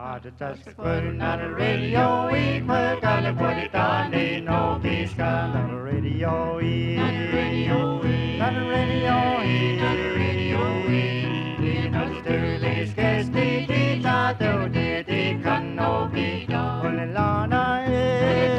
Just putting on the radio, we put on the body down, they know peace got on the radio, on the radio, on the radio, on the radio, you know the Sterling's guest, they thought they can no be done. When the Lana is,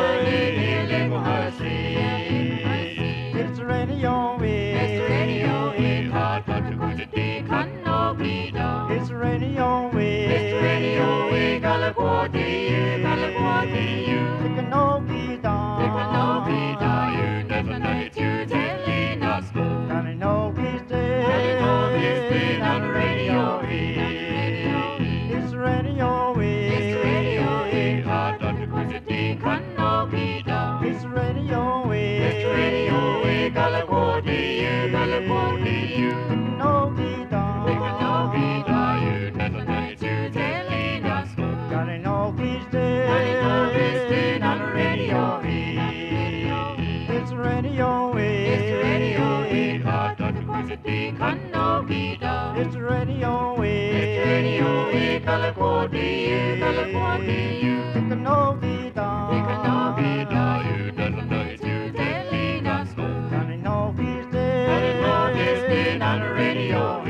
it's the radio, it's the radio, hard but the good they can no be done. It's the radio, it's the radio, California, California, it can no be done. It can no be done. You never know it, you telling us go. Can it no be stayed? Can it no be stayed on the radio? It's the radio, it's the radio, hard but the good they can no be done. It's the radio, it's the radio, California, California, it can no be done. It can no be done. You never know it, you telling us go. Can it no be stayed? Can it no be stayed on the radio? It's the radio, it's the radio, hard but the good they can no be done. It's the radio, it's the radio, California, California, it can no be done. It can no be done. You never know it, you telling us go. Can it no be stayed? Can it no be stayed on the radio?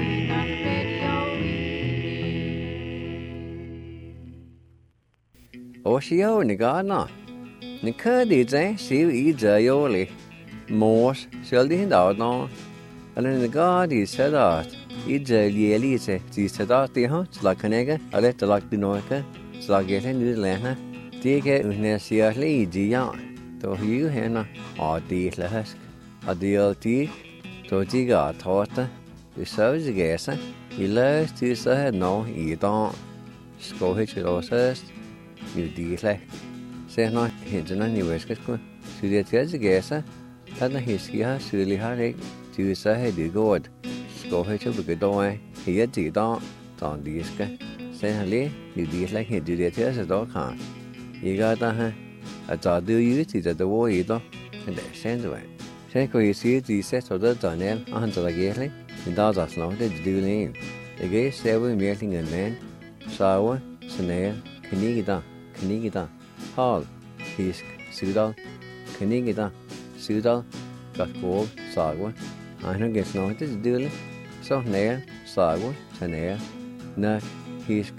Oshio ni gana. Ni kadi zay siu I zayoli. Mors sheldi hindao. And the god is said that I zayeli se zi sadat di ha tlakanega ale tlak dinoika tlagete New Zealand. Tige unne siarli diya. To hiu hena adi lahask. Adiel ti to jiga thota. Du saus gesa. I las tu sa no I don. Skohich rosas. New Zealand. Say no hinjana ni weskatku. Sudetias gesa. Tana hiskia suli harik. Tu sa he du god. Skohich bugodoy. Hiya ti don. Don diska. Say hali New Zealand hinjutias do kan. Igata ha. A do you see that the war either. And they send away. Say ko you see the set of the tunnel on the gately. In Dazas long the do name. The gay seven meeting and man. Sour. Snail. Kanigida, Hall, Hisk, Sudal, Kanigida, Sudal, Gatgol, Sagwa, I don't get noted duly, so nair, Sagwa, Sanair, Nuck, Hisk,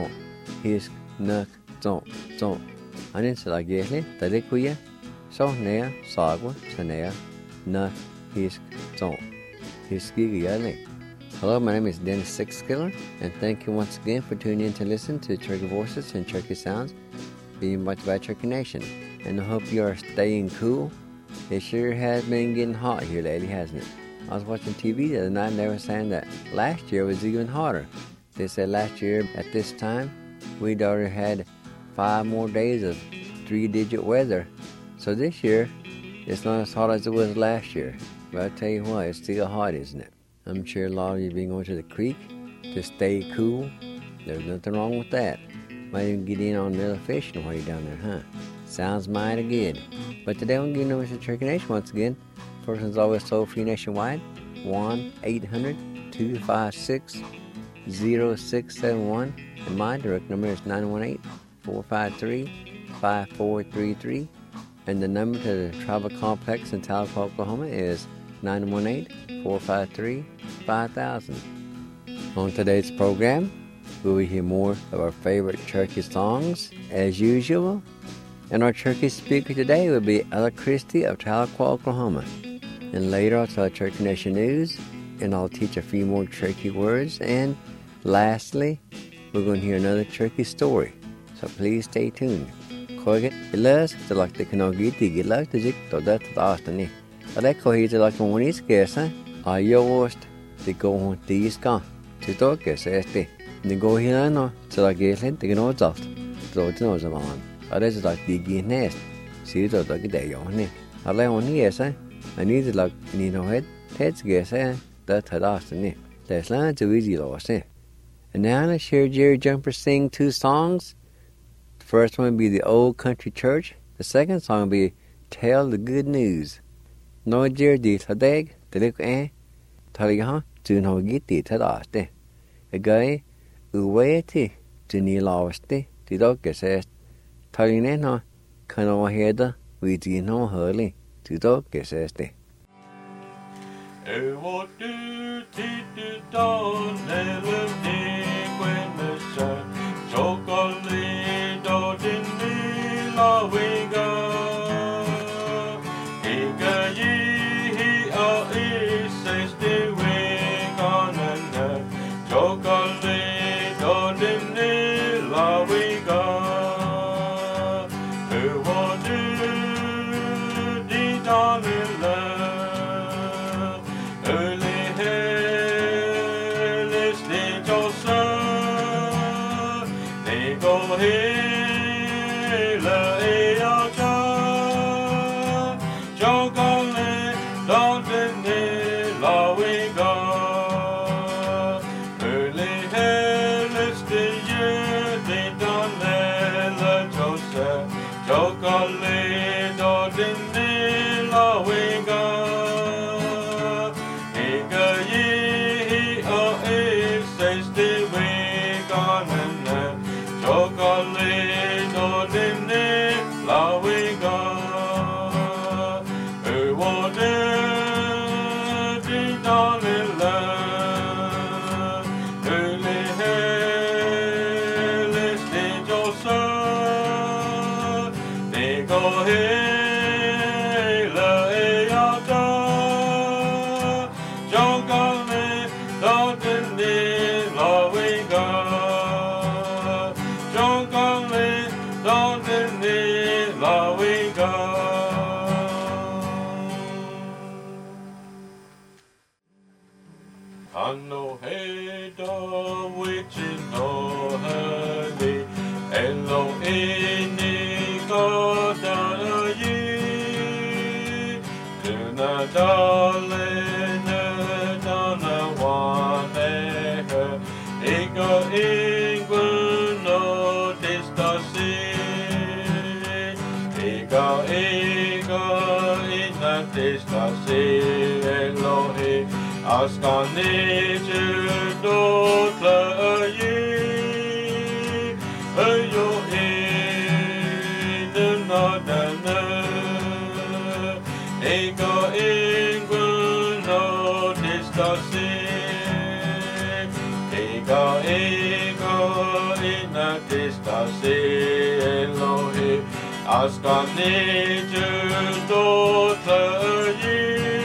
Nuck, Zon, and in Salagately, Taliquia, so nair, Sagwa, Sanair, Nuck, Hisk, Zon, Hiskigiali. Hello, my name is Dennis Sixskiller, and thank you once again for tuning in to listen to Cherokee Voices and Cherokee Sounds, being much by Cherokee Nation. And I hope you are staying cool. It sure has been getting hot here lately, hasn't it? I was watching TV the other night and they were saying that last year was even hotter. They said last year at this time, we'd already had 5 more days of 3-digit weather. So this year, it's not as hot as it was last year. But I'll tell you what, it's still hot, isn't it? I'm sure a lot of you have been going to the creek to stay cool. There's nothing wrong with that. Might even get in on a little fishing while you're down there, huh? Sounds mighty good. But today I'm giving over to Cherokee Nation once again. Person's always toll free nationwide. 1-800-256-0671. And my direct number is 918-453-5433. And the number to the Tribal Complex in Tahlequah, Oklahoma is 918-453-5000. On today's program, we will hear more of our favorite Cherokee songs, as usual. And our Cherokee speaker today will be Ella Christie of Tahlequah, Oklahoma. And later I'll tell Cherokee Nation News, and I'll teach a few more Cherokee words. And lastly, we're going to hear another Cherokee story. So please stay tuned. Koget ilas to like the Kanogi to like the jig to that Astani. I like how he's like one is guess, I yost to go on these gone. To talk as este. The go here no, so I guess it to get no soft. So it's no zaman. I just like the gin nest. See the dog day on it. I lay on here, I need to like Nino head. Ted's guess, that had Astani. There's land too easy lost, And now let's hear Jerry Jumper sing 2 songs. The first one will be The Old Country Church. The second song will be Tell the Good News. No Jerry did a dag, the little Taliha, to no get it at Aste. A guy, Uwayeti, til ni laveste, til dog sæst. Taline nå, kan overhæde, vi de nå hørlig, til dog sæste. Hvor du titte dagen eller degvende søn, chokolade og din lilla vinga. Ikke gi og ises de vingene, chokolade og din lilla vinga. Hvor du de dagen eller Askan nejer dotløye, øyo eden og denne, ega ingen og distase, ega ingen distase, Elohe, askan nejer dotløye,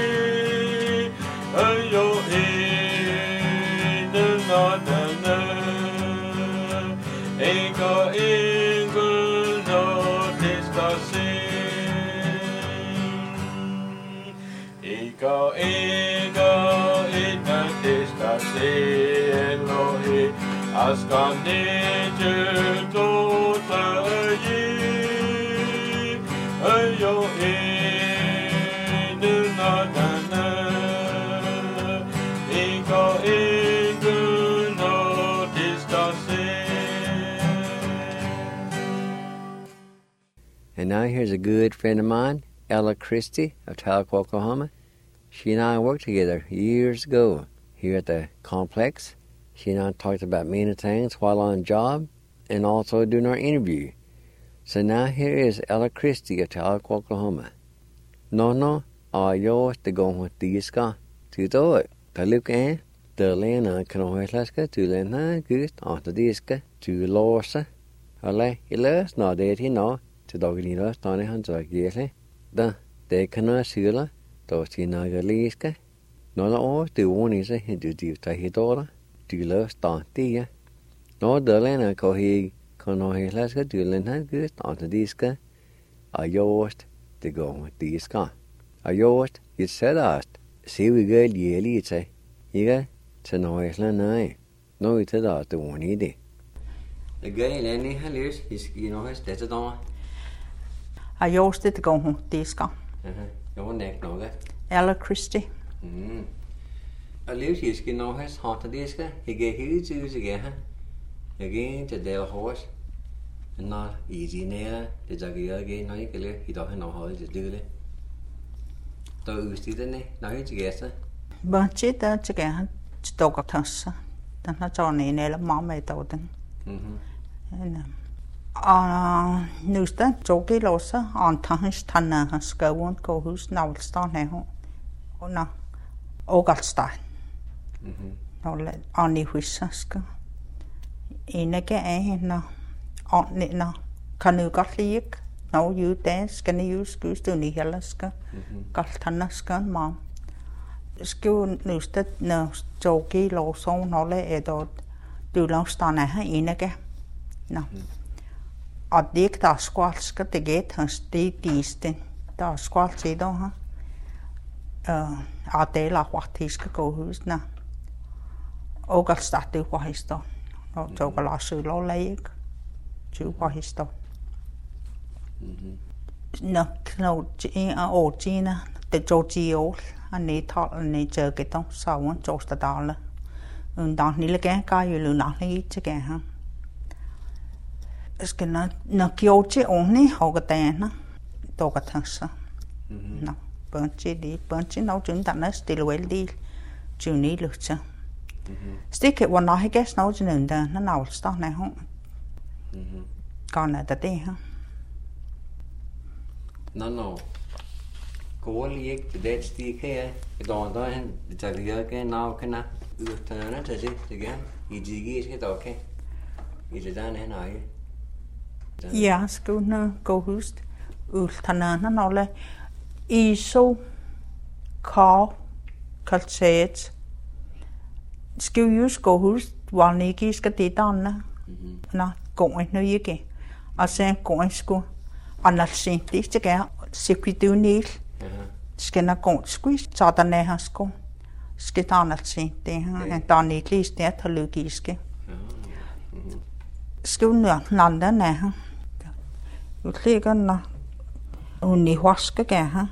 øyo eden og denne, ega ingen og distase, ega ingen distase, Elohe, askan nejer dotløye, øyo eden og denne, And now here's a good friend of mine, Ella Christie of Tahlequah, Oklahoma. She and I worked together years ago here at the complex. She and I talked about many things while on the job and also during our interview. So now here is Ella Christie of Tahlequah, Oklahoma. No, yours to go with the ska to do it. The look and the lena can always laska to lena good on the diska to losa. Alle illes no det no to dogina stone hands like yele. Da de kana sila to tina galiska. No la to one is a hindu ta hidora to lo stantia. No the lena ko he can always laska to lena good on the diska. A yost to go with the ska. A yost it said us. See we go yeli say. Iga to no island no it said the one idea. The guy Lenny Hallis is has that's on. I used it to go home this guy. Your neck no Ella Christie. A live his has haunted this guy. He gave his use again to their horse. And not easy near the Jaguar again, no, he doesn't know how to do it. So you see the name, now it's guess. But she does again, Stockatossa. Then that's on in a mamma told them. Nusta jogi losa antahis tanna skawon ko hus navlstan he ho. Ona ogalsta. Nolle ani huissaska. Ineke na na kanugalliik no you dance kan you skustuni helaska. Galtannaska ma. Skun nusta no jogi losa nolle edod dulavstana he ineke. No. Addik da squalska te get hans de disten da squalsi do ha adela watiska go hus na ogal statu wahisto no jogala sulo leik ju wahisto na no o gina te jogio ani tal ani jogito sawan josta dala undan ni lege ka yulu na li tege ha skena na kioche onni hogatena togatasa na punchi no junta stilwell di juni lucha stikke var na higes no jununda na naulsta na ho kana da de ha no koli ek det stikke da hen jagiya ke na kana lutana taje igen ijigi ke da ke idan hen ai ja, skuna go hust ultanana nolle iso ka kalchet skujus go hust vaniki ska titanna na going no yike ase going sku analsinti tega sikidunil skena go squeeze satane hasko skitanalsinti ha tani list det halugiske skuna nanda na ha utliga na uni huaska ke ha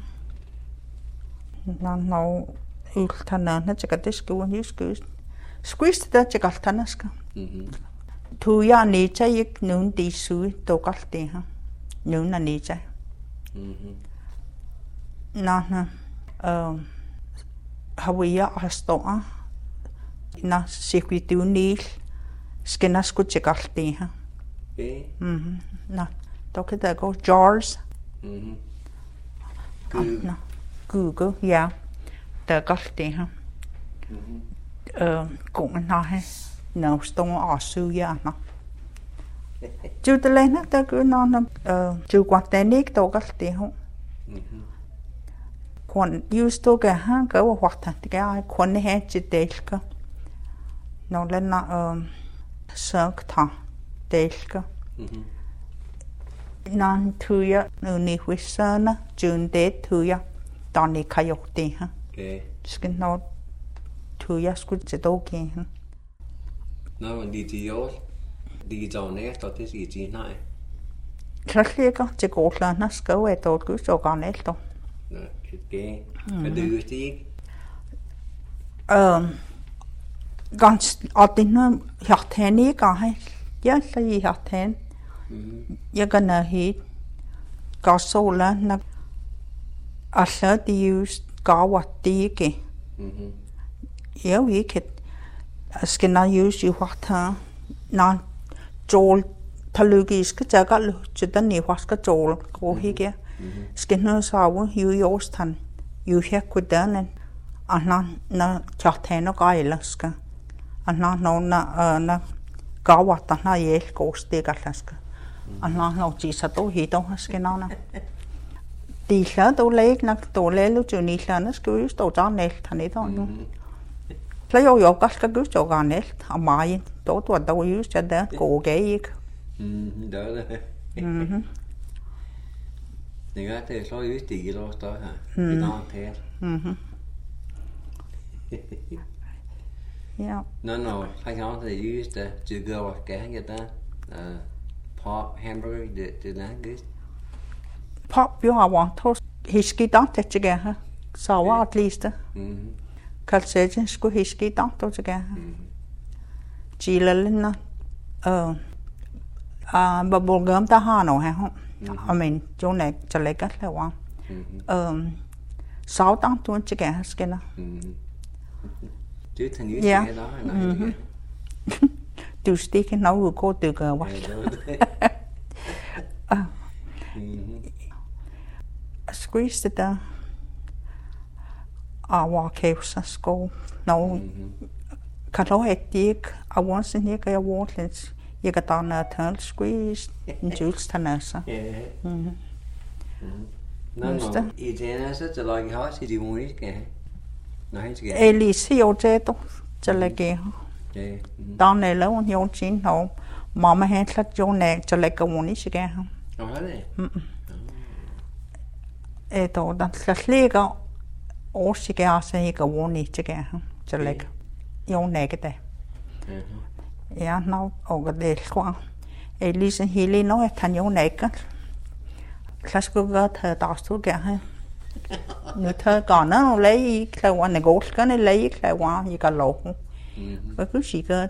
no ultana na chakadisku yusku squeeze da chakaltanaska tu ya ni chayik nun di su to kalti ha nun na ni chay na hawiya astoa na sikwitu nil skena sku chakalti ha na toke da go jars na Google ja da kalti ha cũng na he no stong asu ya na chu te le na ta ku na chu kwa tenik to kalti ho kon use to ga ha ga wa ta ga kon he chi delka no le na sak ta delka nan tu ya no ni wisana jun de tu ya tani kayokti ha skin no tu ya skud se do ki ha no di di jone to te si ji nai Klaklega te gotla na skau e to gus o ganelto no ke du ti gans adinna hjarteni ga he ja sai hjarten jeg gana hit gasola na alla dius gawatike ja vi ket skena use you wata na jol talugiske jagal chidani waska jol go hige skena sawu you yostan you hekudan anna na charteno gailaska anna no na gawata na yel goste galaska anna no jisa to hito skena na Dilla to leg na to lelu juni llana sku sto janel tani to no Playo yo galka gus jo ganel amai to da use da go geik da Ninga te so use ti lo sto ha no te Ja no I can't they use the to go off get that pop hamburger de la gus Pop jo want to hiski dant te ha sawa at least kalsejen sku hiski dant to ge Chilelna babulgam ta hano ha I mean jone chalega lewa sao dant to ge skena Du tan use det da Du stikker noget godt, du gør, hvad? Squeeze det der. Our caves are school. No, kan du have det? I want to hear your words. Jeg kan da noget tøl squeeze. En julstanassa. Nå, i den så til lage har sig de uniske. Nej, skal. Elise jo det du til lage. Der er lavet jo tin og mamma har slet jo næ til lage uniske. Nå er det. Då der slet ligger årsikke altså ikke uniske til lage. Jo næ det. Ja, nå og det tror. Elise hele når han jo næ. Jeg skulle godt have dagstud her. Nu tager gerne og lege i klaverne, gårdskerne lege i klaver, jeg kan love. Hvad kunne sige godt?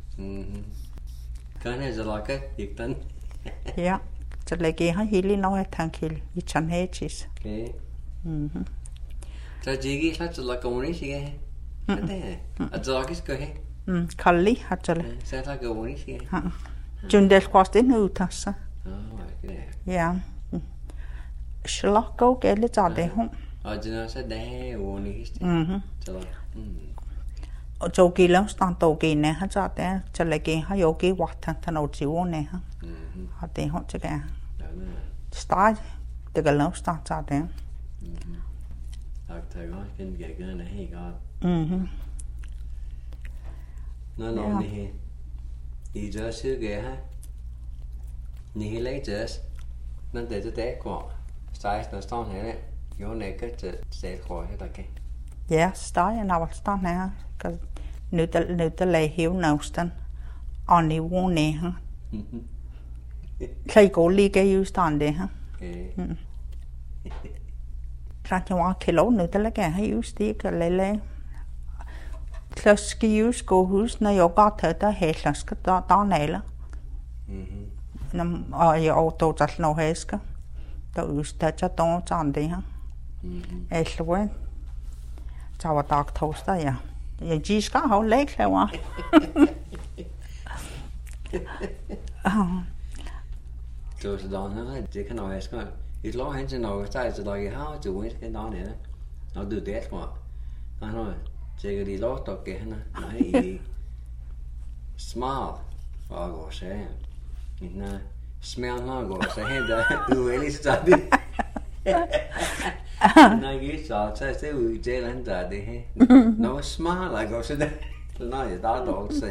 Gerne så lakke, ikke den? Ja, så lægger jeg hele når jeg tænker i Tanhatis. Okay. Så det ikke slet så lakke unis, ikke? Hvad det er? At så lakke skal have? Kalli har det. Så lakke unis, ikke? Jundel kvast den ud, så. Ja. Slok og gælde tager det hun. Og det er så der unis. Og så gælder stand dog gælde har tager det. Så lægger har jo givet vatan til noget til uge her. Og det hun til det. Start det gælder stand tager det. Tak godt, kan jeg gerne helt godt. Nå, det her. I det også her. Ni heller ikke det. Når det er der går. 16 står her. Jo, nækker til sælkår her, der kan. Ja, stegen av stand her. Nødt til at lade hæve næsten. Og niveau ned her. Så I går lige i stand det her. Så jeg var kilo nødt til at lade her just det. Og lade. Så skal I jo skohus, når jeg går til der hæsler, skal der næle. Og jeg overtog til noget hæsker. Der udstætter der sådan det her. Jeg slår. Så var dag torsdag, ja. Jeg skal have lægt herovre. Så der er det kan jeg skal. I slår hen til noget, så er det der jeg har til ugen skal der nede. Når du det tror. Nå, tjekker de lov der kan han. Nej. Smart. Og går så. Nej. Smell noget går så hen der. Du er lige så det. Nej, ikke så det ud i det land der det her. Nå smart like også det. Nej, der er dog så.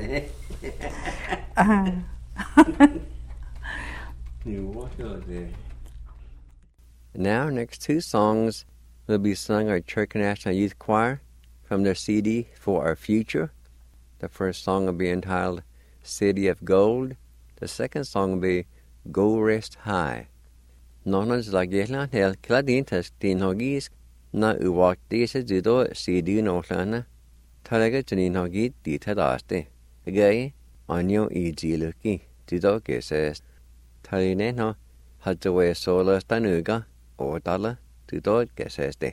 Now, next two songs will be sung by Turkey National Youth Choir from their CD For Our Future. The first song will be entitled City of Gold. The second song will be Go Rest High. Nonans la gehlan hel kladin tas tin hogis na uwak dese judo CD notlana talaga tinin hogi ditadaste. Gay anyo ijiluki judo keses. Taline no hadwe sola stanuga o dala judo keseste.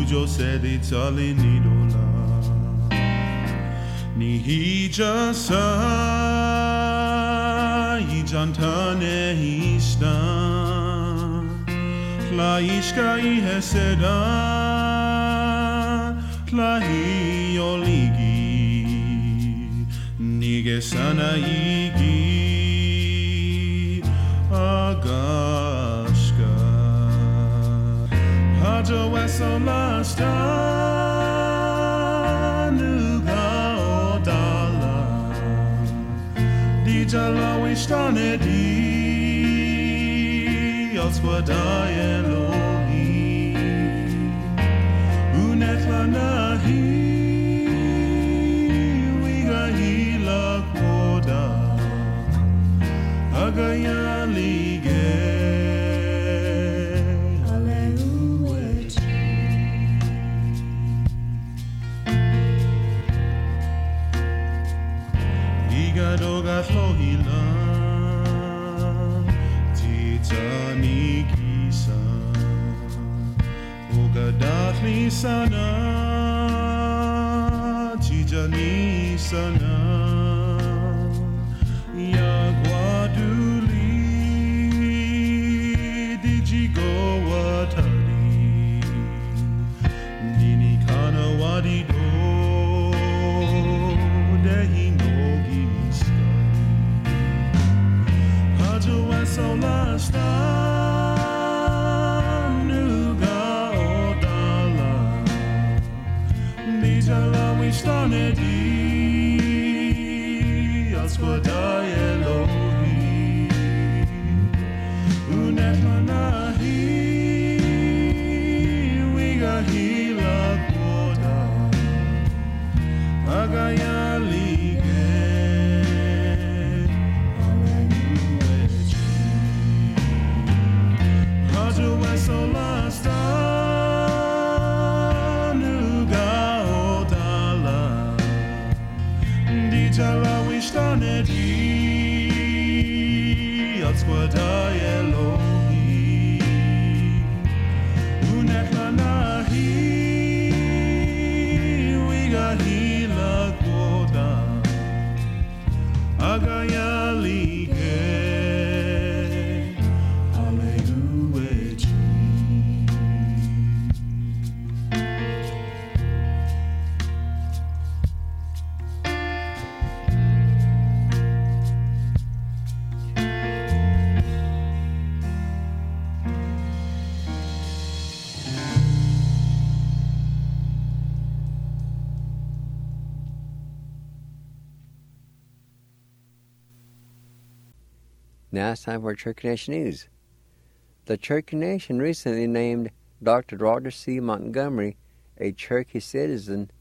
Ujo sedi tali nidola Ni hija sa Ijantane hista La ishka iheseda La hioligi Nige sana igi Agashka Hajo weso lasta Nuga odala Dijala wishtane di Oswada Elohi Unetla nahi Wiga hila koda Agaya lige Iga doga hlohila Titani kisa Ugadafni sana Tijani sana Yagwaduli Dijigo watari Nini kana wadido Dehi no giskari Hajo so lasta Nuga odala Nijala wishtane di Aswada Elohi Unetla nahi Wiga hila koda Agaya lige Hajo weso lasta Nuga odala Dijala wishtane di Atswada Elohi Unetla nahi Wiga hila koda Agaya lige Now it's time for Cherokee Nation News. The Cherokee Nation recently named Dr. Roger C. Montgomery, a Cherokee citizen,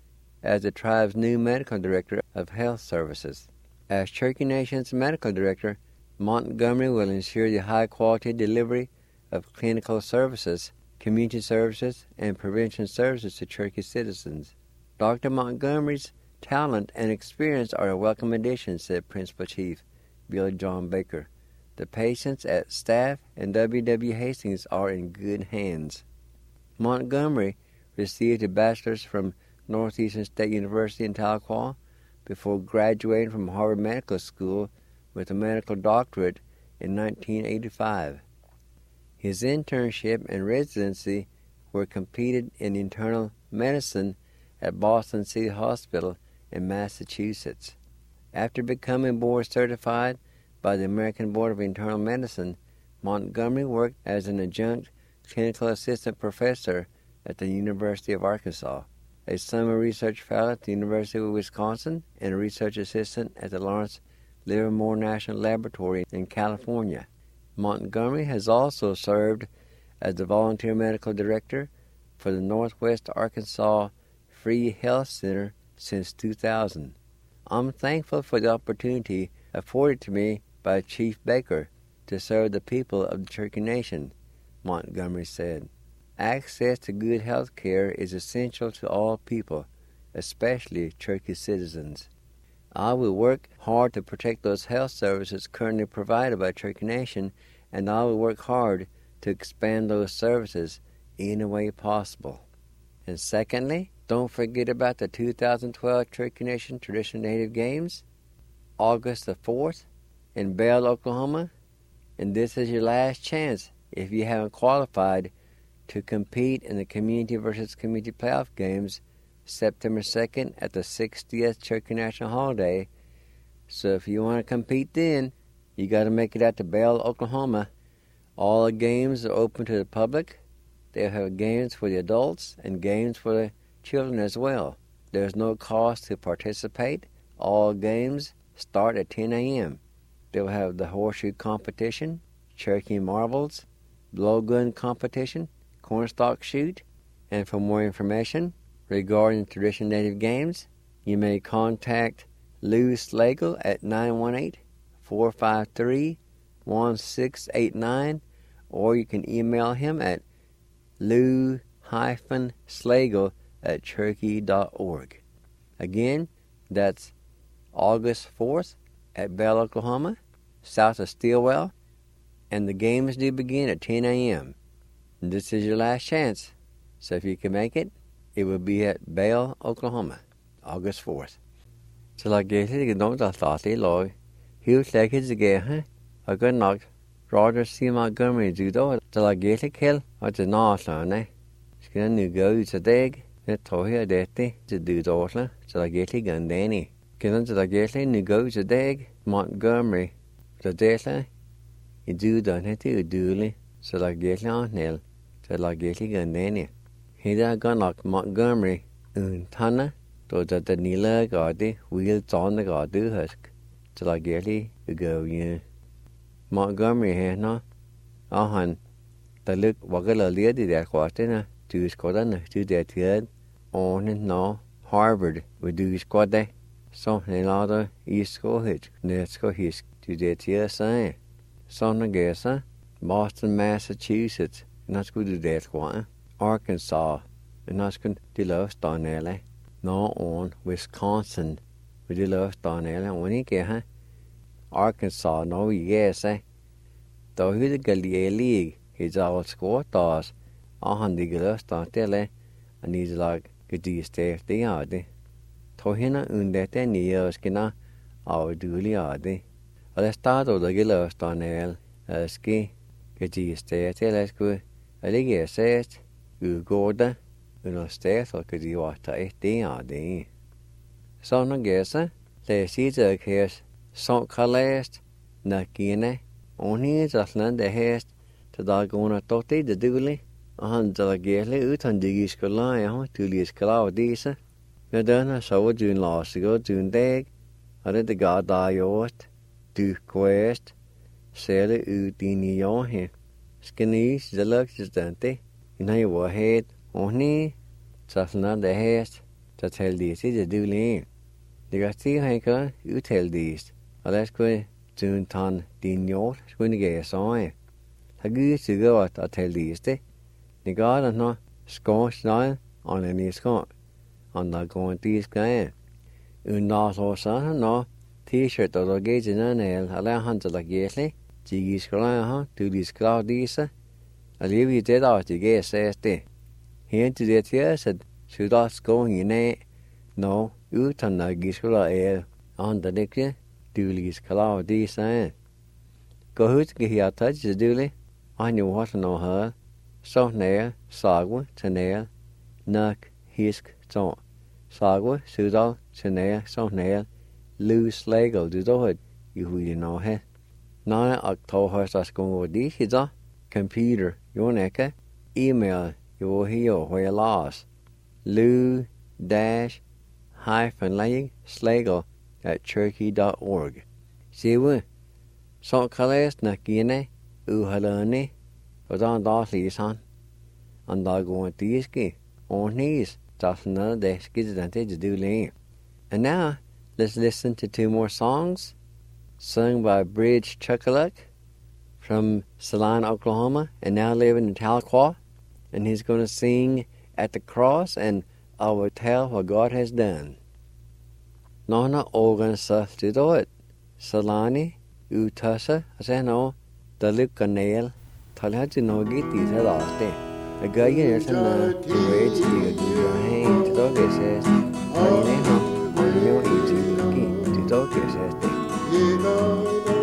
as the tribe's new medical director of health services. As Cherokee Nation's medical director, Montgomery will ensure the high-quality delivery of clinical services, community services, and prevention services to Cherokee citizens. Dr. Montgomery's talent and experience are a welcome addition, said Principal Chief Bill John Baker. The patients at staff and W.W. Hastings are in good hands. Montgomery received a bachelor's from Northeastern State University in Tahlequah before graduating from Harvard Medical School with a medical doctorate in 1985. His internship and residency were completed in internal medicine at Boston City Hospital in Massachusetts. After becoming board certified by the American Board of Internal Medicine, Montgomery worked as an adjunct clinical assistant professor at the University of Arkansas, a summer research fellow at the University of Wisconsin, and a research assistant at the Lawrence Livermore National Laboratory in California. Montgomery has also served as the volunteer medical director for the Northwest Arkansas Free Health Center since 2000. I'm thankful for the opportunity afforded to me by Chief Baker to serve the people of the Cherokee Nation, Montgomery said. Access to good health care is essential to all people, especially Cherokee citizens. I will work hard to protect those health services currently provided by Cherokee Nation, and I will work hard to expand those services in any way possible. And secondly, don't forget about the 2012 Cherokee Nation Traditional Native Games, August the 4th in Bell, Oklahoma. And this is your last chance, if you haven't qualified, to compete in the Community versus Community Playoff Games September 2nd at the 60th Cherokee National Holiday. So if you want to compete then, you got to make it out to Bell, Oklahoma. All the games are open to the public. They'll have games for the adults and games for the children as well. There's no cost to participate. All games start at 10 a.m. They'll have the horseshoe competition, Cherokee marbles, blowgun competition, cornstalk shoot. And for more information regarding traditional native games, you may contact Lou Slagle at 918-453-1689, or you can email him at lou-slagle@cherokee.org. Again, that's August 4th at Bell, Oklahoma, south of Stilwell, and the games do begin at 10 a.m. And this is your last chance, so if you can make it, it will be at Bell, Oklahoma, August 4th. So like I said, don't thought Lord, he'll take his again, I got knocked. Roger see Montgomery do though, till I get a kill, or the north on eh. Skin new go to dig, that toy a dirty to do daughter, till I get a gun danny. Can till I get a new go to dig, Montgomery, the dirty, you do done it to dooley, so I get on nail, till I get a gun danny. He da gun knock Montgomery, Tana, to the Nila gardy, wheels on the gardu husk, till I get a go, yeah. Montgomery here, no? Han, the look what a lady that quarter, to Scotland, to that head, on and no, Harvard, we do squad day. Something other East Coast, let's go his to that here, say. Son guess, Boston, Massachusetts, and that's good to that one. Arkansas, and that's good to love Donelle. No on Wisconsin, we do love Donelle, when he get, Arkansas, no, yes, though he the Galia League, he's all squad toss, on the glust on tele, and he's like, good to stay the yard. Tohina that any years can our duly yard. Let's start with the glust on el, ski, good to stay at let's go. I think he says, you go there, you know, stay or could you want to eat the yard. So, no guess, they see the case. Sånt kalläst, näkine, on his aslan det häst, till dagona totti det duli, och han delegerade ut han digiskola, ja, tuliskola och disa. Jag döna så dun lasigo, dun deg, hade det gada gjort, du quest, sälja ut din i jahe. Skenis, det luktstante, innan jag var het, och ni, aslan det häst, så till disa det duli. Det gasti hanka, utel dis. Og lad os gå til en din jord, skulle ikke jeg så. Der giver sig godt at tale det i sted. Det gør det når skår snøj, og den er skår. Og der går en dis grej. Uden der så sådan når t-shirt og der giver til den el, og lad han til der giver de giver skræg her, du de skræg disse. Og lige ved det der, de giver sig det. Her til det her, så skulle der skår hende af, når uden der giver skræg el, og han der ikke. Dulis kalau di sa. Go hut ge hi atach duli. Anu what no her. So nair sagwa tenair. Nak hisk to. Sagwa sudal tenair so nair. Loose lego du do it. You really know he. Nana akto has as go di hiza. Computer yoneka. Email yo hio where lost. Lou-slagle@cherokee.org. Siwe, så kaldes nakine uhalane, og der dagligsan. And der går diske, og nis, tasna de skidante to do lane. And now, let's listen to two more songs, sung by Bridge Chuckaluk from Salina, Oklahoma, and now living in Tahlequah. And he's going to sing At the Cross, and I will tell what God has done. Nona organ stuff to do it. Salani, Utasa, I say no, the Luke Canal, Talhati no get these at all. A guy in the rage to your hand to dog says, I know eating to dog says.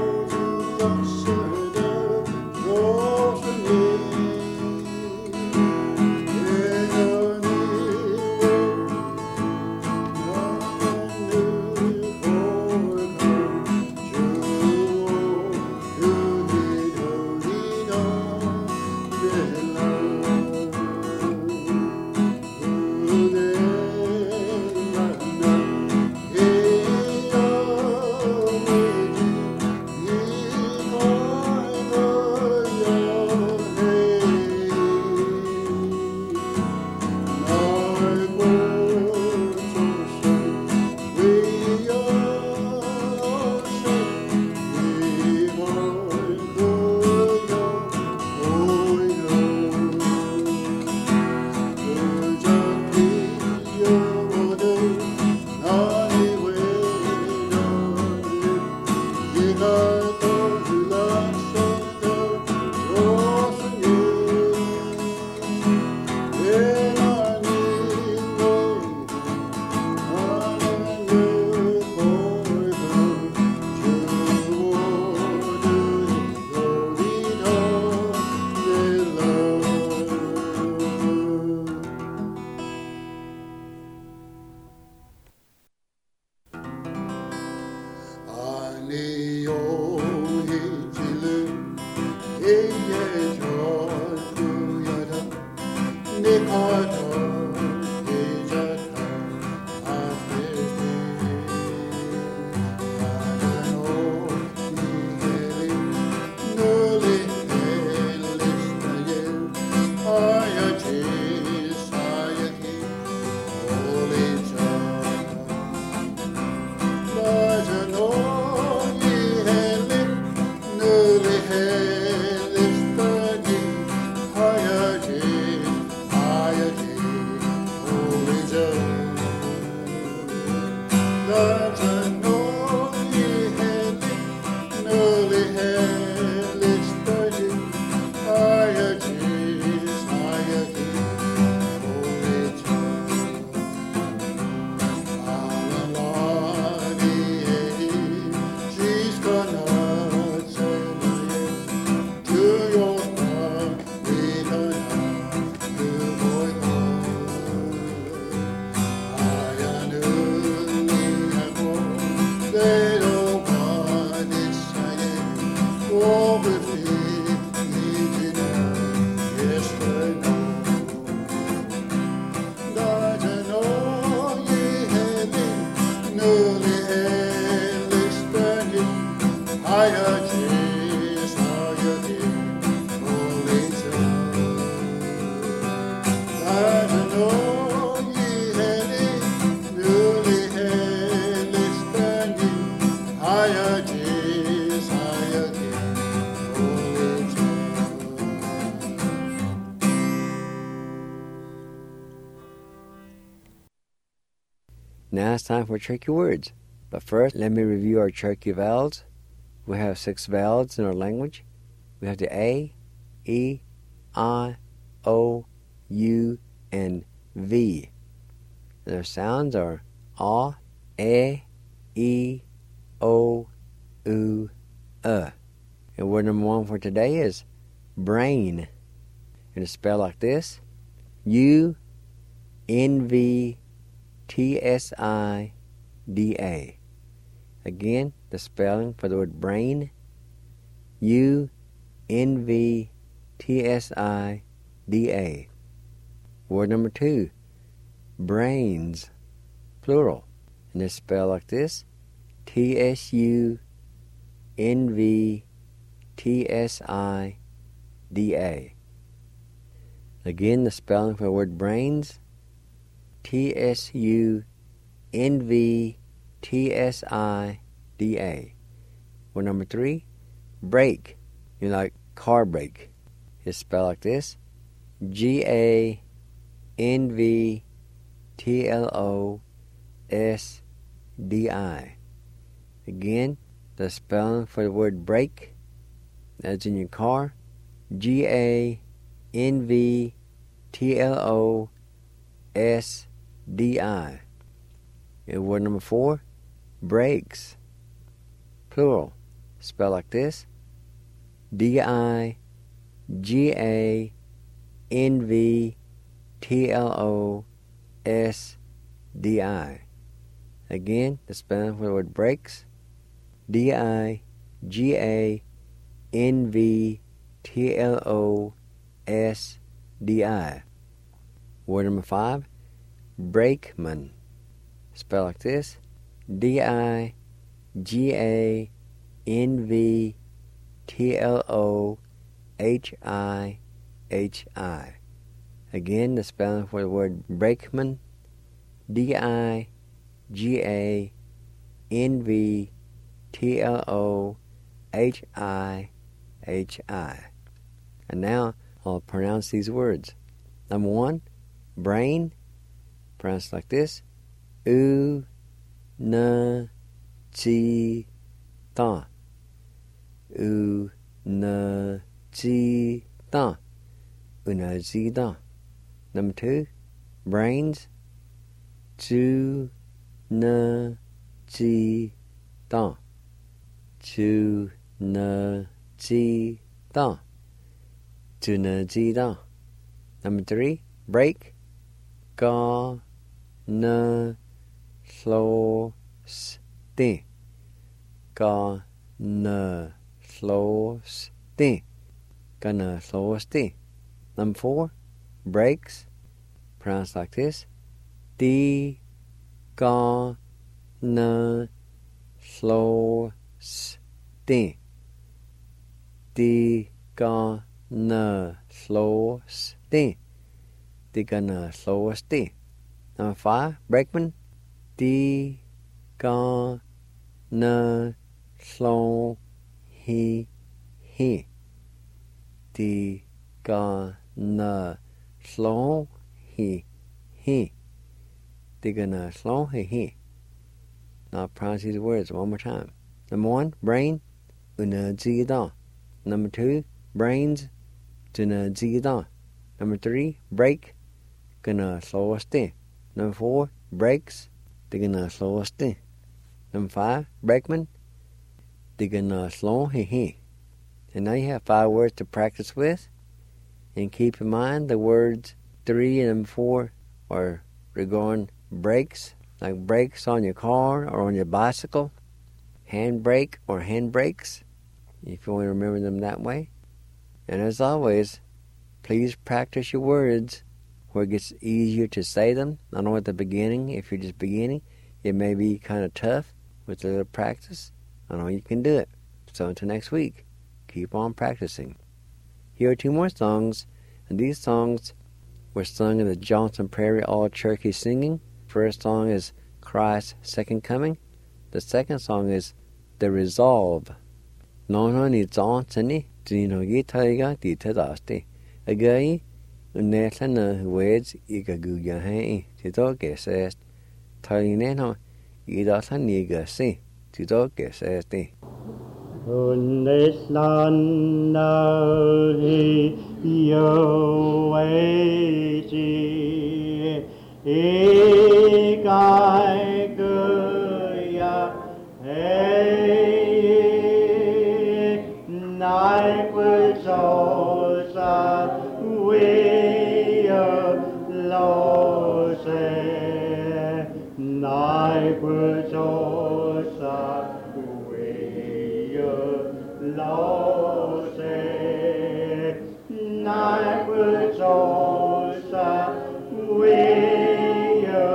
Now it's time for tricky words. But first, let me review our tricky vowels. We have 6 vowels in our language. We have the A, E, I, O, U, and V. Their sounds are A, E, O, U, And word number 1 for today is brain. And it's spelled like this: U-N-V-T-S-I-D-A. Again, the spelling for the word brain: U-N-V-T-S-I-D-A. Word number 2, brains, plural. And it's spelled like this: T-S-U-N-V-T-S-I-D-A. Again, the spelling for the word brains: T-S-U-N-V-T-S-I-D-A. Word number 3, brake. Like car brake. It's spelled like this: G-A-N-V-T-L-O-S-D-I. Again, the spelling for the word brake, as in your car: G-A-N-V-T-L-O-S-D-I. T-L-O-S-D-I. And word number 4, breaks. Plural. Spell like this. D-I-G-A-N-V-T-L-O-S-D-I. Again, the spelling for the word breaks. D-I-G-A-N-V-T-L-O-S-D-I. Word number 5, brakeman. Spell like this. D-I-G-A-N-V-T-L-O-H-I-H-I. Again, the spelling for the word brakeman. D-I-G-A-N-V-T-L-O-H-I-H-I. And now I'll pronounce these words. Number 1, brain. Pronounced like this. U-N-G-Ta. U-N-G-Ta. U-N-G-Ta. Number 2, brains. Ju-N-G-Ta. Ju-N-G-Ta. Ju-N-G-Ta. Number 3, break. Ga-N-Slo-S-T. Ga-N-Slo-S-T. Ga-N-Slo-S-T. Number 4, breaks. Pronounced like this. D-Ga-N-Slo-S-T. D-Ga-N-Slo-S-T. D-Ga-N-Slo-S-T. Number 5, brakeman. D-Ga-N-Slo-He-He. D-Ga-N-Slo-He-He. D-Ga-N-Slo-He-He. Now I'll pronounce these words one more time. Number 1, brain. U-N-G-Da. Number 2, brains. Ju-N-G-Da. Number 3, break. Ga-N-Slo-S-T. Number 4, breaks. D-Ga-N-Slo-S-T. Number 5, brakeman. D-Ga-N-Slo-He-He. And now you have 5 words to practice with. And keep in mind the words 3 and 4 are regarding brakes, like brakes on your car or on your bicycle, handbrake or handbrakes, if you want to remember them that way. And as always, please practice your words where it gets easier to say them. I know at the beginning, if you're just beginning, it may be kind of tough. With a little practice, I know you can do it. So until next week, keep on practicing. Here are 2 more songs, and these songs were sung in the Johnson Prairie All-Cherokee Singing. First song is Christ's Second Coming. The second song is The Resolve. No ni Johnsoni, Dino Gitaiga, Ditadaste. Agai, Unetana Weds, Igaguya Hay, Tidoke says, Talineno, Idasaniga see, Tidoke says the. Undeslanda Yoeji Ikai Guya Hey Naikwazosa Wea Lose Naikwazosa Lose Naikwazosa Wea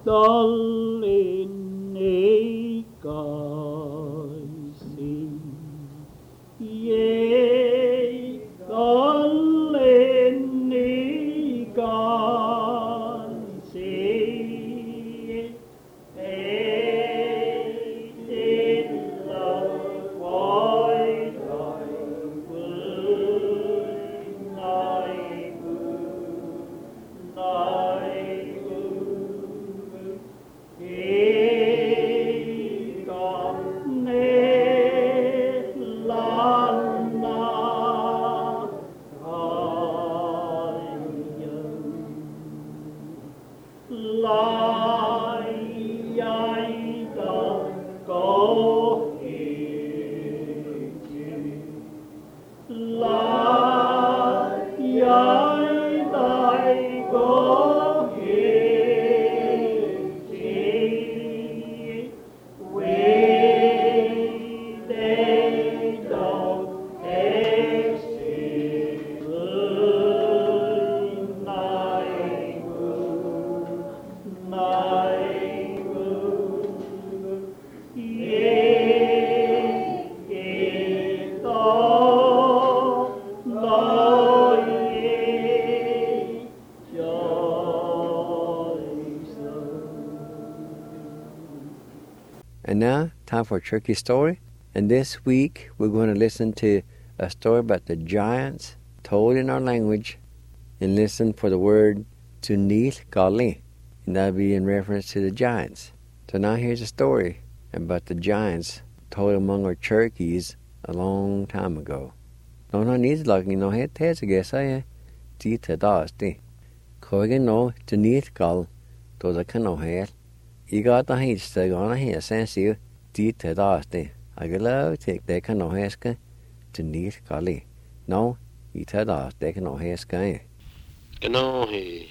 And now, time for a turkey story. And this week, we're going to listen to a story about the giants told in our language and listen for the word Tunil Gali. And that'll be in reference to the giants. So now here's a story about the giants told among our Cherokees a long time ago. No needs like no head tears I guess I did dasti. Kogan no Tunil Gal to the cano head. You got the heat still on here since you did dasti. I love take the cano heska to need Gali. No, you tell us they can no heska. No, he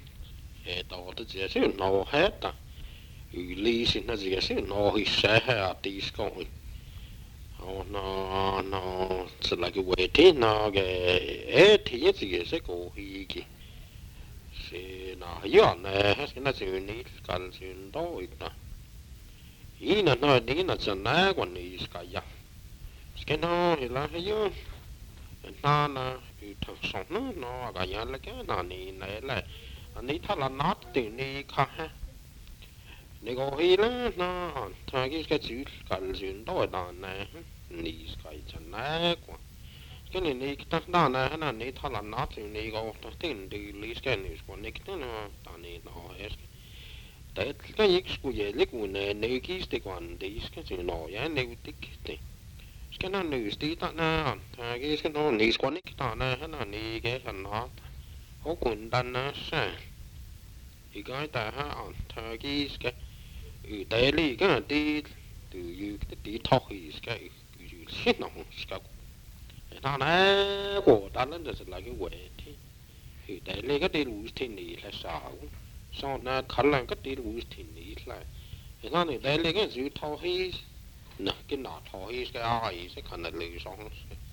thought that yes, you know, had you leasing as yes, you know, he said at these going. Oh, no, it's like a waiting now, 8 years ago, he. See, now, you're not you need skulls in do it. Ina no, Dina, it's a nag one is Kaya. Skin on, he like you. And Nana, you took some no, I got young again, I need a not to need Kaha. Nego healer, no, Turkish gets you skulls in do it on there. Knees kites and nag one. Skinny Nick down there, and I need a not to need off the thing, the least can is one Nick, I need no ask. That can you lick when a naked stick one, these can you know, and they would take it. Skin on news, did that now. I guess can only squanic down there, and I need get a knot. How couldn't done that, sir? You got that on turkeys, get you daily, get did do you get the talk is get you sit on scout. And on a go, that is like a way. You daily get the loose tinny, let's out. So now color got the loose tinny, like. And on the daily gets you talk his. No, get not talk his eyes, a kind of loose on.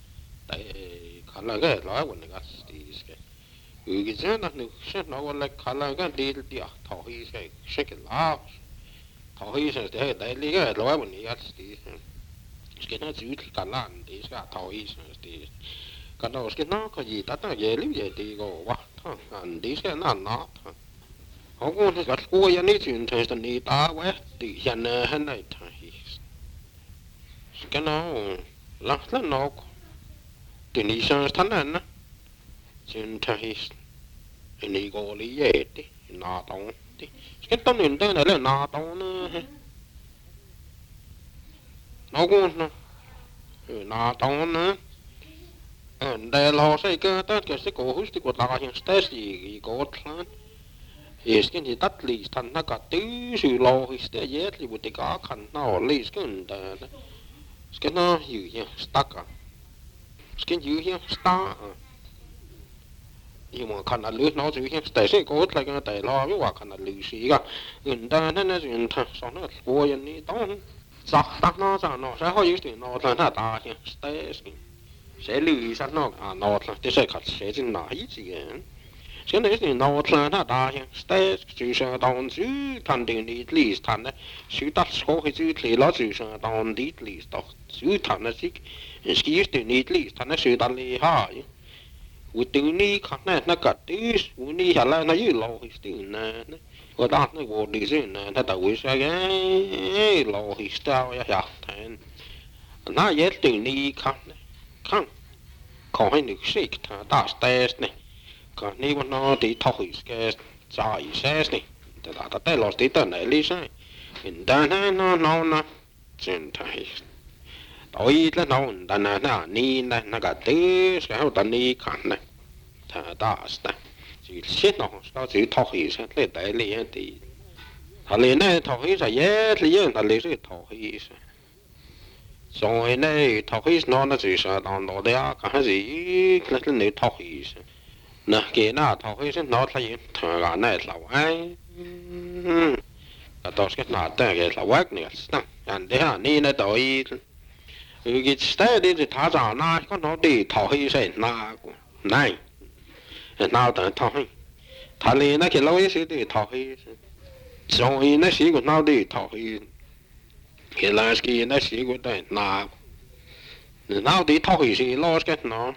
They color get like when they got these. You get nothing, shit, no one like color got the talk his, shake it loud. Talk his is there, daily get like when he got these. Skin has you color, these got talk his is these. Got no skin now, because you don't get the go, what? And these get not. How good is that school you need to interest in it? Where the Yana and night is. Skin now, last no. The Nissan's Tanana. Sinter his. And he go yet, not on. Skin on in there, not on. No good, not on. And they lost a girl that gets the ghost to go down in Stacy, go clan. Yes, can he that least and I got two low his there yet with the car can now least good. Skin now you here stuck. Skin you here star. You want cannot lose now to him Stacy go like a day law, you are cannot lose. You got in done and as in so not boy and need on. So that no, how you still know that here Stacy. Sẽ lưu ý sát nó nó thì sẽ cắt sẽ trên nãy gì again. Sen är det något sånt där stats så down så tanden dit list han så där ska det ut lilla så down dit list då så han sig en skist dit list han så där li ha utöni kan na katis uni hala na ju lo histina och där när går det sen när det var så lo hista jag han na jätteni kan coi nước xịt ta stats này còn nếu mà nó thì thôi cái trái xe này thì ta tay lót tí tận này lý sai hiện tại nó trên thay đôi là nó ta na ni na cái thứ cái hậu tận đi khăn này ta stats chỉ xét nó sao chỉ thôi sẽ lấy đại lý thì thà liền này thôi sẽ dễ thì thà liền sẽ thôi rồi này thôi nó chỉ sẽ đòn đồ đấy cái gì là cái này thôi nè kia na thôi sẽ nó thấy thằng gà này là ai đó cái nào cái là quét này sao anh đấy à ni này tội cái state đi thì thả ra na có nó đi thôi sẽ na này nào tới thôi thà liền cái lâu ấy sẽ đi thôi rồi nó sẽ có nào đi thôi cái là cái nó sẽ có đây nào đi thôi sẽ lo cái nó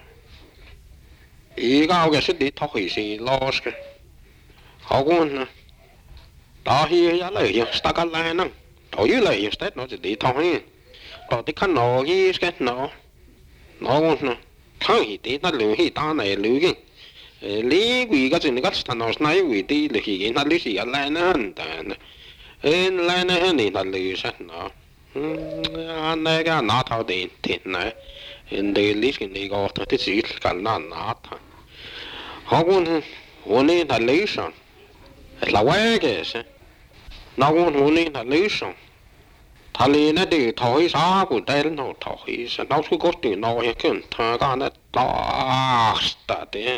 ý cao cái sự đi thôi thì lo cái họ cũng đó thì giá lợi hiện ta cái này nè thôi như lợi hiện tết nó chỉ đi thôi đó thì khăn nó cái nó cũng thôi thì nó lưu thì ta này lưu cái lý quỷ cái gì cái nó nói quỷ đi là thì nó lưu gì cái này nè này này nó lưu sao nó anh này cái nó thao tiền tiền này hiện đây lý cái này có thì chỉ cái nó thôi họ cũng muốn đi là lý xong là quay cái gì nó cũng muốn đi là lý xong thà lý nó đi thôi sao của đây nó thôi sao nó cứ có tiền nó hay cái thằng cái nó đó đấy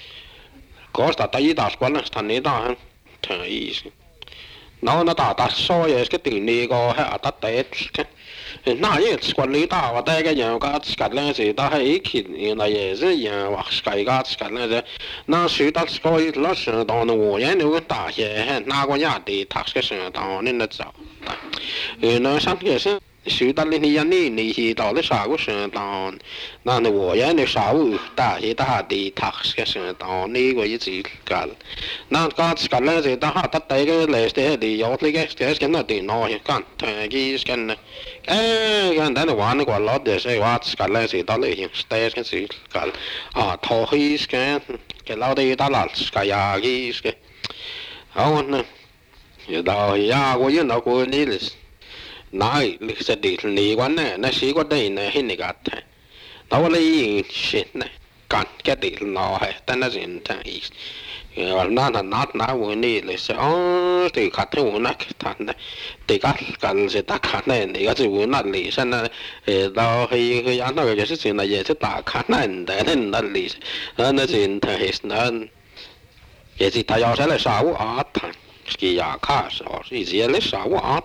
có là tại vì đó quan là thằng này đó thằng ý nó ta soi cái tiền này có hay ta tết cái na ye quản lý ta và đây cái nhà cái lên gì ta hay khi này ye是呀或cái lên那谁他coi老是当的我也那个大些那个呀的他是是当的那早那上个是谁他那你是到了啥个是当那我也那啥物大些他的他是是当那个一直干那个lên gì ta他带个来的的有那个这那的那些干他个是干cái đó là quan quan lót để xây hóa cái này thì đó là hiện stage cái gì cái thôi cái lâu đây đó là cái cái không nè giờ đó ya của những nó của ní là này lịch sử đi lý quan này nó sĩ quan đây này hình này cái đó là những chuyện này cái đi nó hay tên là gì thế nó của ní là sẽ thì khát theo nó thằng này thì cái sẽ ta khát này thì cái gì nó lý sinh này đó thì anh nói cái sự này sẽ ta khát này để nên nó lý nó chuyện thì nó cái gì ta要sẽ là sao thằng cái nhà khát sao cái gì là sao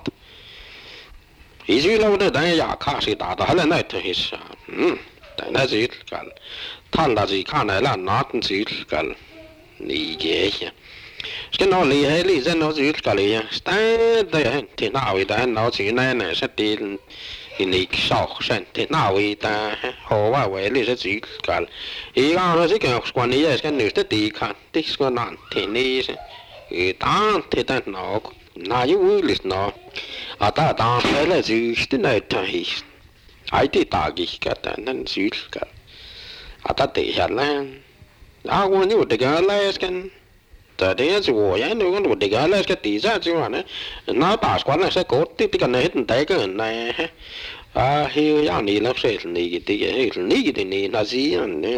ý chí lâu đấy đang nhà khát thì ta đó là này thì sao tại nó gì cái thằng là gì khát này là nó gì cái lý giải cái nó lý hay lý dân nó chỉ cái lý đây thì nào vậy ta nó chỉ này sẽ đi lý sau sen thì nào vậy ta họว่าvậy lý sẽ chỉ cái ý nó chỉ cái quan lý cái nữ sẽ đi khăn đi cái nạn thì ní ta thì ta nó như lý nó ta phải là chỉ cái này thì ai thì ta cái nên chỉ cái ta để hết là我你我这个来跟这的是我呀，那个我这个来个底下就完了，那大关了是搞的这个呢，很大个人呢，还要你那谁你个这个你个你那是样的，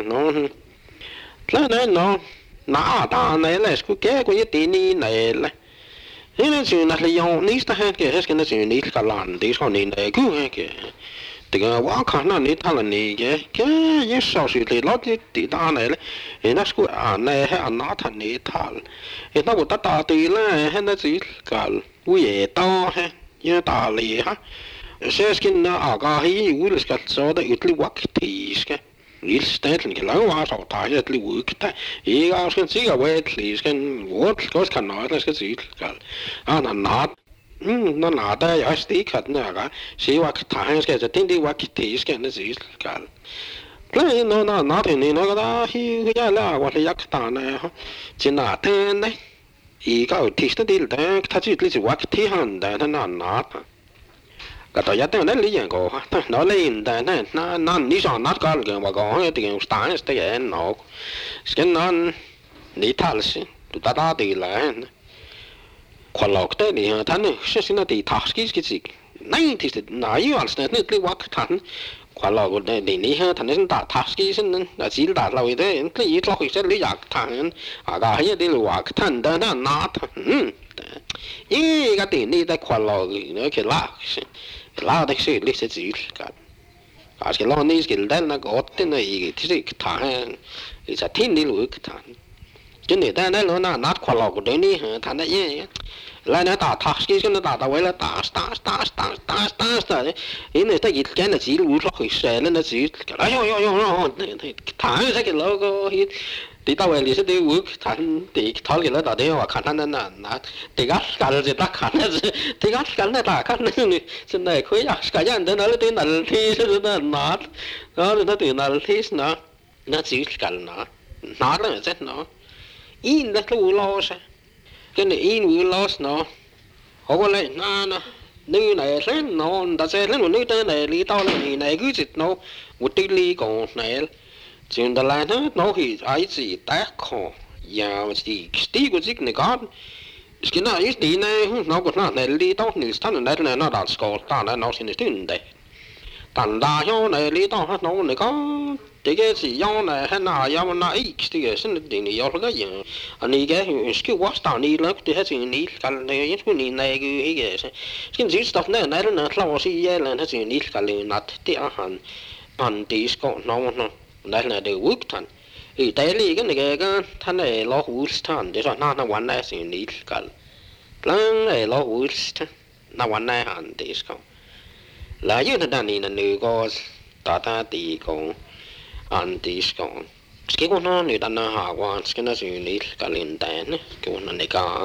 那大呢来是个个一点你来了。那是那是用你是那个是那是你个烂的说你那个那个。这个我看那你他了你个也少许的老的地大来了，那是个那还拿他你他了，那我大的了，那是个我也大也大了哈，现在那个还有了个做的有点wakti是个， Ilstætlen kan lave var så tager et liv ukta. Ikke skal sige hvad lige skal what godt kan noget skal sige skal. Nat. Nat der jeg stik hat nærga. Se hvad tager skal så den det hvad kite skal det sige skal. Play no nat ni no da hi ya la hvad jeg kan na. Til nat den. Ikke at tiste del der tager til lidt hvad kite han der nat. Cả tòa nhà tên lý dạng cổ, nó lên đây nó ní sao nát cả cái mà có cái tiền sáng cái nó cái nó ní thal xí, tụi ta đi lại, khoa học đấy thì thằng này sẽ đi thắc cái gì, này thì nãy giờ là nó đi vác thằng khoa học đấy thì ní thằng này đã thắc cái gì là chỉ đã lâu đấy, cái gì lo sẽ lý giải thằng cái gì đi vác thằng đó nó nát, cái tiền đi tại khoa học nó cái lạ là đấy sự lịch sử gì cả, cái lo này cái đó là có tên là gì thì thằng thì sẽ thiên đi lối thằng, cho nên đây nó là nát khoa học đấy ní thằng đấy lại nó ta thắc cái nó ta vậy là ta đấy, này ta cái là chỉ lối lối xe nó chỉ cái thằng cái logo thì tao về lịch sử đi uống thằng thì tháo cái đó ta đấy hoặc khăn nó là thì gắt cả rồi ta khăn thì gắt cả nó ta khăn này trên này khối cả nhà nó nói là thì nó nát đó nó tiền là thì nó chỉ cả nó là rất nó in là cái lo sao cái này in lo nó họ có lại nó như này thế nó ta sẽ lên một nước tới này lý tao là này cứ dịch nó một tí ly còn này chuyện đó là nó thì ai gì tác khó và gì tí của dịch này có cái nào ít tí này nó có nó này lý tao thì thằng này nó đã score ta nó xin được tiền đấy thằng đa số này lý tao nó này có cái gì do này hay nào do nó ít thì cái xin được tiền này do cái gì anh ấy cái watch tao này nó thì hết chuyện này cái này cái này cái gì stuff này nó lâu xí là hết chuyện này cái này nát thì anh tí score nó đây là đều quốc thành, thì đây là cái này cái thằng này lo quốc thành, để rồi nó vấn đề gì nít cả, lần này lo quốc thành, nó vấn đề hành tí sao, là như thế này là người có ta tí con, hành tí sao, cái con nó người ta nó hạ quan, cái nó gì nít cả liên đại nữa, cái con này cả.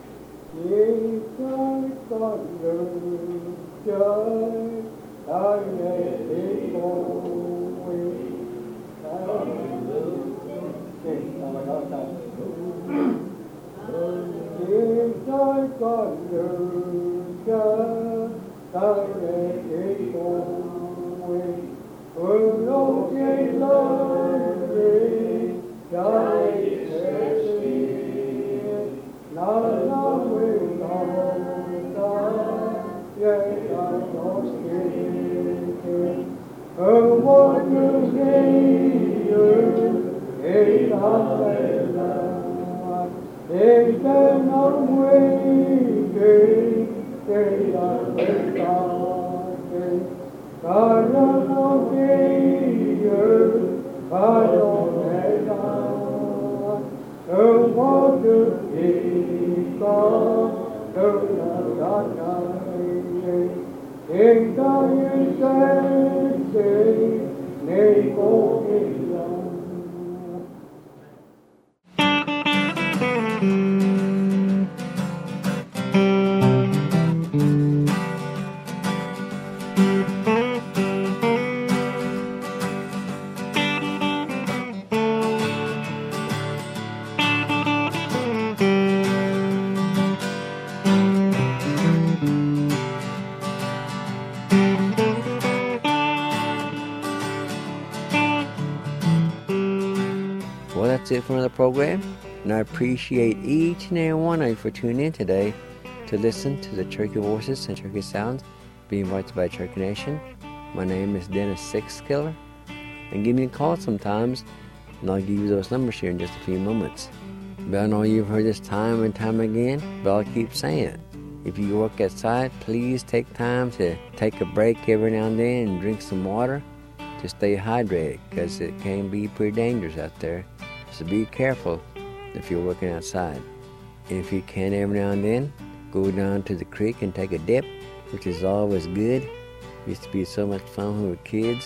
Well, that's it for another program, and I appreciate each and every one of you for tuning in today to listen to the Cherokee Voices and Cherokee Sounds being brought to you by Cherokee Nation. My name is Dennis Sixkiller, and give me a call sometimes, and I'll give you those numbers here in just a few moments. But I know you've heard this time and time again, but I'll keep saying it. If you work outside, please take time to take a break every now and then and drink some water to stay hydrated, because it can be pretty dangerous out there. So be careful if you're working outside. And if you can every now and then, go down to the creek and take a dip, which is always good. Used to be so much fun when we were kids.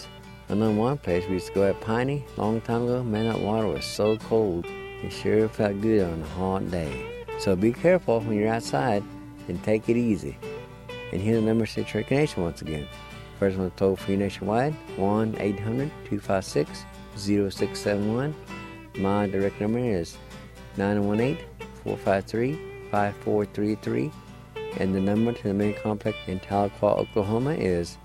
I know one place we used to go at Piney long time ago. Man, that water was so cold. It sure felt good on a hot day. So be careful when you're outside and take it easy. And here the number 6 Cherokee Nation once again. First one toll free nationwide, 1-800-256-0671. My direct number is 918-453-5433. And the number to the main complex in Tahlequah, Oklahoma is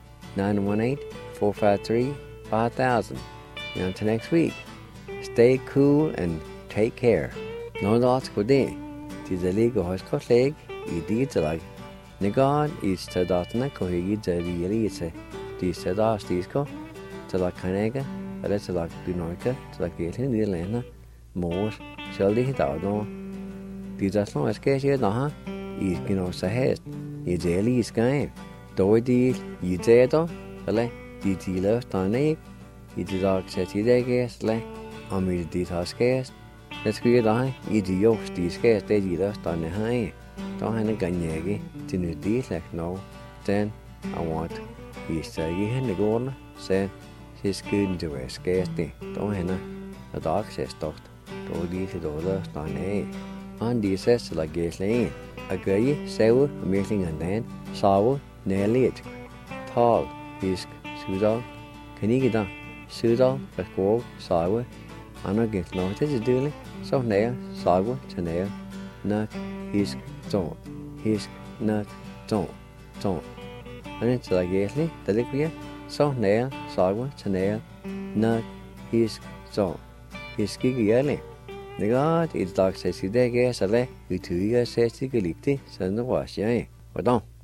918-453-5000. And until next week, stay cool and take care. No lots go day. Tis a league of hospital leg, I did like. Negad is to Datana Kohigi Jari, the Sedas Disco, to la Canega, but it's like Dunoka, to la Gatlin, the Lena, Moors, Shelly Hidalgo. These are no escape here, no, is Sahes, is Jelly is game. Do deal, you zedo, the dealer, Tonic, it is all set today, guess, like, on me the details cast. Let's get on, you the yokes, these cast, they dealers, on the high. Don't have a ganyagi, to new deals like no. Then I want you say in the corner, said she's good to wear scarcely. Don't have a dog says stocked. Don't these dollars on a. On these says like gas lane. A gay, sour, making and then, sour, nearly it. Tall, hisk, Sudal, can you get down? Sudal, but go, sour. I'm not getting noticed to do it. So nail, sour, to nail, nut, hisk. Don't, hisk, nut, don't. And it's like Gatley, the liquid, so nail, sagwa, nail, nut, hisk, don't. Hiski yearly. The God is like says, you there, guess, a lay, you 2 years says, you can lick it, send the wash, yeah. But don't.